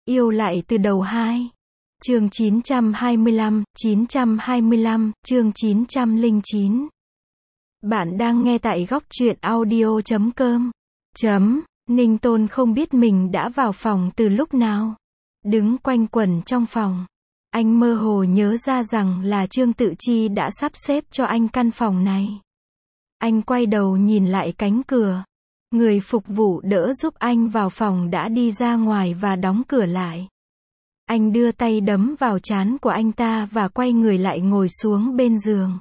Yêu lại từ đầu 2. Chương 925, chương 909. Bạn đang nghe tại góc truyện audio.com. Ninh Tôn không biết mình đã vào phòng từ lúc nào. Đứng quanh quẩn trong phòng. Anh mơ hồ nhớ ra rằng là Trương Tự Chi đã sắp xếp cho anh căn phòng này. Anh quay đầu nhìn lại cánh cửa. Người phục vụ đỡ giúp anh vào phòng đã đi ra ngoài và đóng cửa lại. Anh đưa tay đấm vào trán của anh ta và quay người lại ngồi xuống bên giường.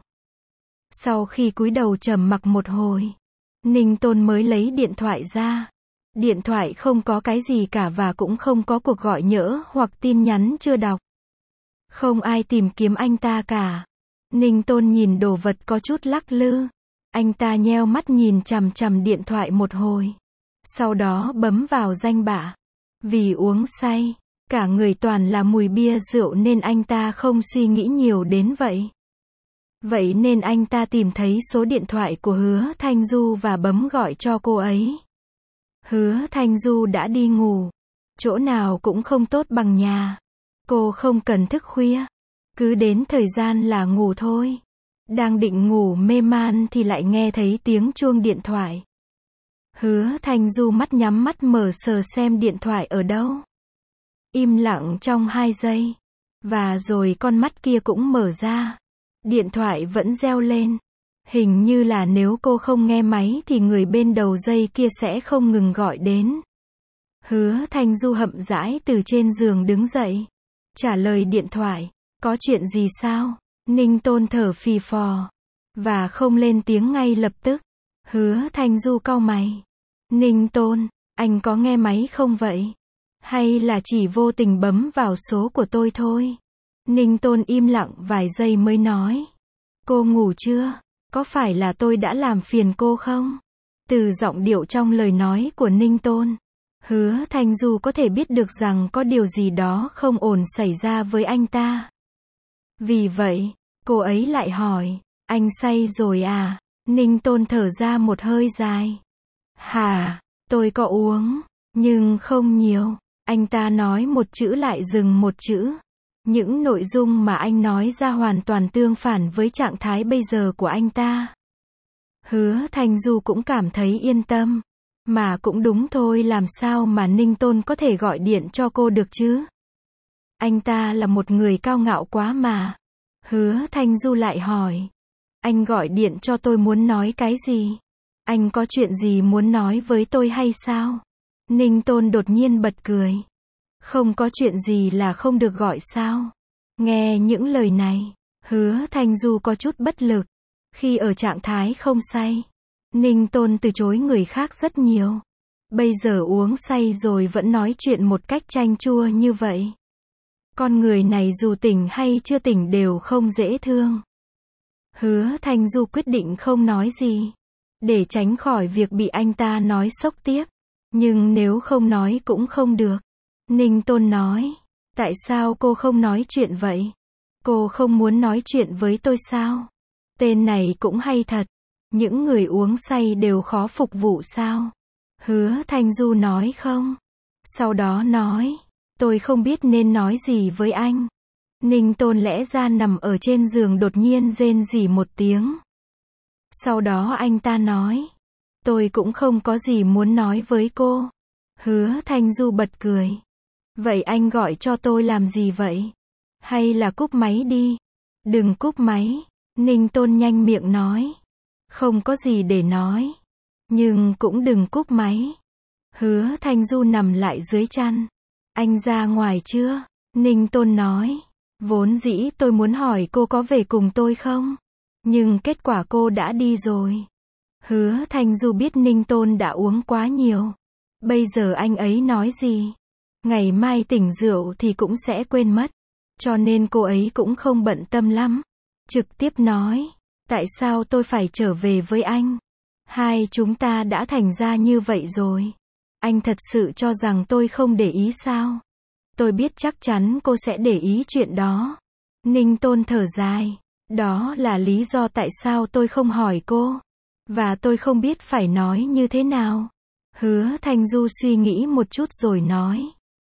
Sau khi cúi đầu trầm mặc một hồi, Ninh Tôn mới lấy điện thoại ra. Điện thoại không có cái gì cả và cũng không có cuộc gọi nhỡ hoặc tin nhắn chưa đọc. Không ai tìm kiếm anh ta cả. Ninh Tôn nhìn đồ vật có chút lắc lư. Anh ta nheo mắt nhìn chằm chằm điện thoại một hồi. Sau đó bấm vào danh bạ. Vì uống say, cả người toàn là mùi bia rượu nên anh ta không suy nghĩ nhiều đến vậy. Vậy nên anh ta tìm thấy số điện thoại của Hứa Thanh Du và bấm gọi cho cô ấy. Hứa Thanh Du đã đi ngủ. Chỗ nào cũng không tốt bằng nhà. Cô không cần thức khuya. Cứ đến thời gian là ngủ thôi. Đang định ngủ mê man thì lại nghe thấy tiếng chuông điện thoại. Hứa Thanh Du mắt nhắm mắt mở sờ xem điện thoại ở đâu. Im lặng trong 2 giây. Và rồi con mắt kia cũng mở ra. Điện thoại vẫn reo lên. Hình như là nếu cô không nghe máy thì người bên đầu dây kia sẽ không ngừng gọi đến. Hứa Thanh Du chậm rãi từ trên giường đứng dậy. Trả lời điện thoại. Có chuyện gì sao? Ninh Tôn thở phì phò. Và không lên tiếng ngay lập tức. Hứa Thanh Du cau mày. Ninh Tôn, anh có nghe máy không vậy? Hay là chỉ vô tình bấm vào số của tôi thôi? Ninh Tôn im lặng vài giây mới nói. Cô ngủ chưa? Có phải là tôi đã làm phiền cô không? Từ giọng điệu trong lời nói của Ninh Tôn, Hứa Thanh Du có thể biết được rằng có điều gì đó không ổn xảy ra với anh ta. Vì vậy, cô ấy lại hỏi, anh say rồi à? Ninh Tôn thở ra một hơi dài. Hả, tôi có uống, nhưng không nhiều. Anh ta nói một chữ lại dừng một chữ. Những nội dung mà anh nói ra hoàn toàn tương phản với trạng thái bây giờ của anh ta. Hứa Thanh Du cũng cảm thấy yên tâm. Mà cũng đúng thôi, làm sao mà Ninh Tôn có thể gọi điện cho cô được chứ? Anh ta là một người cao ngạo quá mà. Hứa Thanh Du lại hỏi. Anh gọi điện cho tôi muốn nói cái gì? Anh có chuyện gì muốn nói với tôi hay sao? Ninh Tôn đột nhiên bật cười. Không có chuyện gì là không được gọi sao? Nghe những lời này, Hứa Thanh Du có chút bất lực. Khi ở trạng thái không say, Ninh Tôn từ chối người khác rất nhiều. Bây giờ uống say rồi vẫn nói chuyện một cách chanh chua như vậy. Con người này dù tỉnh hay chưa tỉnh đều không dễ thương. Hứa Thanh Du quyết định không nói gì, để tránh khỏi việc bị anh ta nói sốc tiếp. Nhưng nếu không nói cũng không được. Ninh Tôn nói, tại sao cô không nói chuyện vậy? Cô không muốn nói chuyện với tôi sao? Tên này cũng hay thật. Những người uống say đều khó phục vụ sao? Hứa Thanh Du nói không. Sau đó nói, tôi không biết nên nói gì với anh. Ninh Tôn lẽ ra nằm ở trên giường đột nhiên rên rỉ một tiếng. Sau đó anh ta nói, tôi cũng không có gì muốn nói với cô. Hứa Thanh Du bật cười. Vậy anh gọi cho tôi làm gì vậy? Hay là cúp máy đi? Đừng cúp máy. Ninh Tôn nhanh miệng nói. Không có gì để nói. Nhưng cũng đừng cúp máy. Hứa Thanh Du nằm lại dưới chăn. Anh ra ngoài chưa? Ninh Tôn nói. Vốn dĩ tôi muốn hỏi cô có về cùng tôi không? Nhưng kết quả cô đã đi rồi. Hứa Thanh Du biết Ninh Tôn đã uống quá nhiều. Bây giờ anh ấy nói gì? Ngày mai tỉnh rượu thì cũng sẽ quên mất. Cho nên cô ấy cũng không bận tâm lắm. Trực tiếp nói. Tại sao tôi phải trở về với anh? Hai chúng ta đã thành ra như vậy rồi. Anh thật sự cho rằng tôi không để ý sao? Tôi biết chắc chắn cô sẽ để ý chuyện đó. Ninh Tôn thở dài. Đó là lý do tại sao tôi không hỏi cô. Và tôi không biết phải nói như thế nào. Hứa Thanh Du suy nghĩ một chút rồi nói.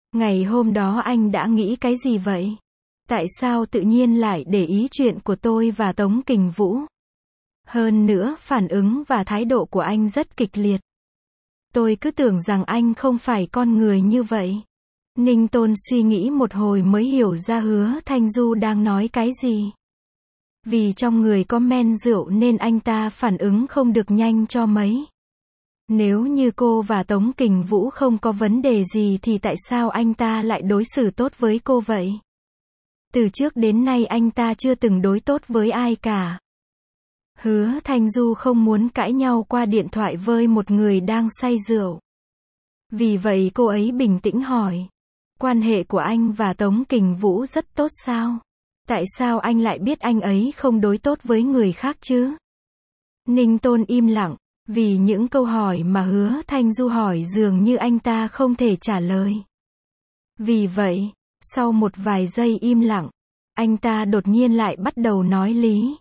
Ngày hôm đó anh đã nghĩ cái gì vậy? Tại sao tự nhiên lại để ý chuyện của tôi và Tống Kình Vũ? Hơn nữa, phản ứng và thái độ của anh rất kịch liệt. Tôi cứ tưởng rằng anh không phải con người như vậy. Ninh Tôn suy nghĩ một hồi mới hiểu ra Hứa Thanh Du đang nói cái gì. Vì trong người có men rượu nên anh ta phản ứng không được nhanh cho mấy. Nếu như cô và Tống Kình Vũ không có vấn đề gì thì tại sao anh ta lại đối xử tốt với cô vậy? Từ trước đến nay anh ta chưa từng đối tốt với ai cả. Hứa Thanh Du không muốn cãi nhau qua điện thoại với một người đang say rượu. Vì vậy cô ấy bình tĩnh hỏi. Quan hệ của anh và Tống Kình Vũ rất tốt sao? Tại sao anh lại biết anh ấy không đối tốt với người khác chứ? Ninh Tôn im lặng, vì những câu hỏi mà Hứa Thanh Du hỏi dường như anh ta không thể trả lời. Vì vậy, sau một vài giây im lặng, anh ta đột nhiên lại bắt đầu nói lý.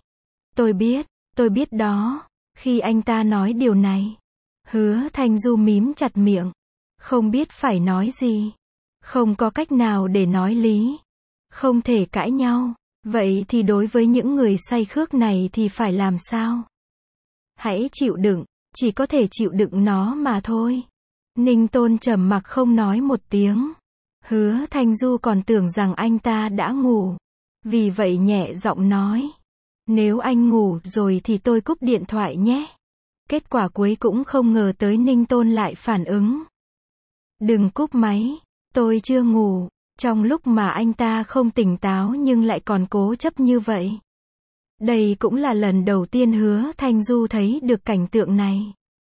Tôi biết đó. Khi anh ta nói điều này, Hứa Thanh Du mím chặt miệng, không biết phải nói gì. Không có cách nào để nói lý. Không thể cãi nhau. Vậy thì đối với những người say khước này thì phải làm sao? Hãy chịu đựng, chỉ có thể chịu đựng nó mà thôi. Ninh Tôn trầm mặc không nói một tiếng. Hứa Thanh Du còn tưởng rằng anh ta đã ngủ. Vì vậy nhẹ giọng nói. Nếu anh ngủ rồi thì tôi cúp điện thoại nhé. Kết quả cuối cũng không ngờ tới Ninh Tôn lại phản ứng. Đừng cúp máy, tôi chưa ngủ. Trong lúc mà anh ta không tỉnh táo nhưng lại còn cố chấp như vậy. Đây cũng là lần đầu tiên Hứa Thanh Du thấy được cảnh tượng này.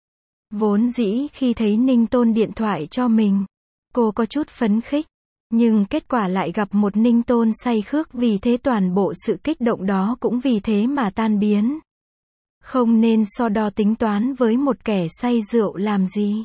Vốn dĩ khi thấy Ninh Tôn điện thoại cho mình, cô có chút phấn khích. Nhưng kết quả lại gặp một Ninh Tôn say khước, vì thế toàn bộ sự kích động đó cũng vì thế mà tan biến. Không nên so đo tính toán với một kẻ say rượu làm gì.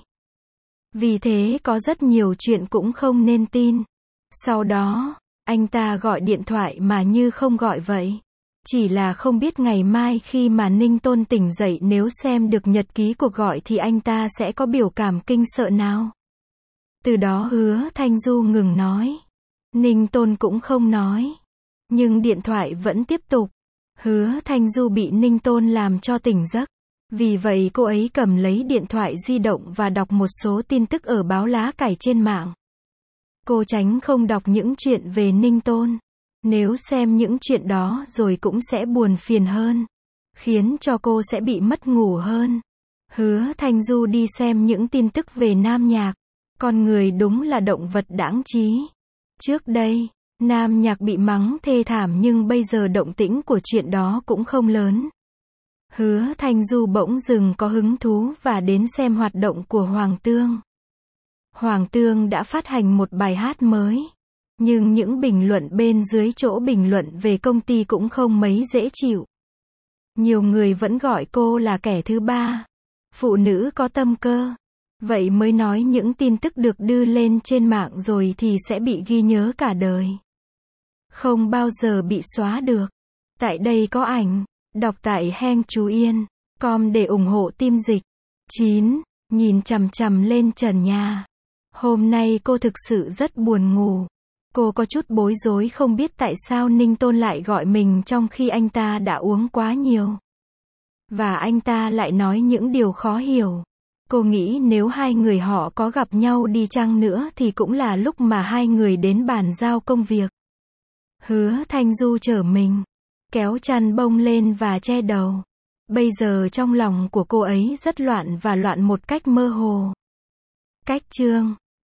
Vì thế có rất nhiều chuyện cũng không nên tin. Sau đó, anh ta gọi điện thoại mà như không gọi vậy. Chỉ là không biết ngày mai khi mà Ninh Tôn tỉnh dậy nếu xem được nhật ký cuộc gọi thì anh ta sẽ có biểu cảm kinh sợ nào. Từ đó Hứa Thanh Du ngừng nói. Ninh Tôn cũng không nói. Nhưng điện thoại vẫn tiếp tục. Hứa Thanh Du bị Ninh Tôn làm cho tỉnh giấc. Vì vậy cô ấy cầm lấy điện thoại di động và đọc một số tin tức ở báo lá cải trên mạng. Cô tránh không đọc những chuyện về Ninh Tôn. Nếu xem những chuyện đó rồi cũng sẽ buồn phiền hơn. Khiến cho cô sẽ bị mất ngủ hơn. Hứa Thanh Du đi xem những tin tức về Nam Nhạc. Con người đúng là động vật đãng trí. Trước đây, Nam Nhạc bị mắng thê thảm nhưng bây giờ động tĩnh của chuyện đó cũng không lớn. Hứa Thanh Du bỗng dừng có hứng thú và đến xem hoạt động của Hoàng Tương. Hoàng Tương đã phát hành một bài hát mới. Nhưng những bình luận bên dưới chỗ bình luận về công ty cũng không mấy dễ chịu. Nhiều người vẫn gọi cô là kẻ thứ ba. Phụ nữ có tâm cơ. Vậy mới nói những tin tức được đưa lên trên mạng rồi thì sẽ bị ghi nhớ cả đời. Không bao giờ bị xóa được. Tại đây có ảnh. Đọc tại Heng Chú Yên.com để ủng hộ team dịch. 9. Nhìn chằm chằm lên trần nhà. Hôm nay cô thực sự rất buồn ngủ. Cô có chút bối rối không biết tại sao Ninh Tôn lại gọi mình trong khi anh ta đã uống quá nhiều. Và anh ta lại nói những điều khó hiểu. Cô nghĩ nếu hai người họ có gặp nhau đi chăng nữa thì cũng là lúc mà hai người đến bàn giao công việc. Hứa Thanh Du trở mình, kéo chăn bông lên và che đầu. Bây giờ trong lòng của cô ấy rất loạn và loạn một cách mơ hồ. Cách chương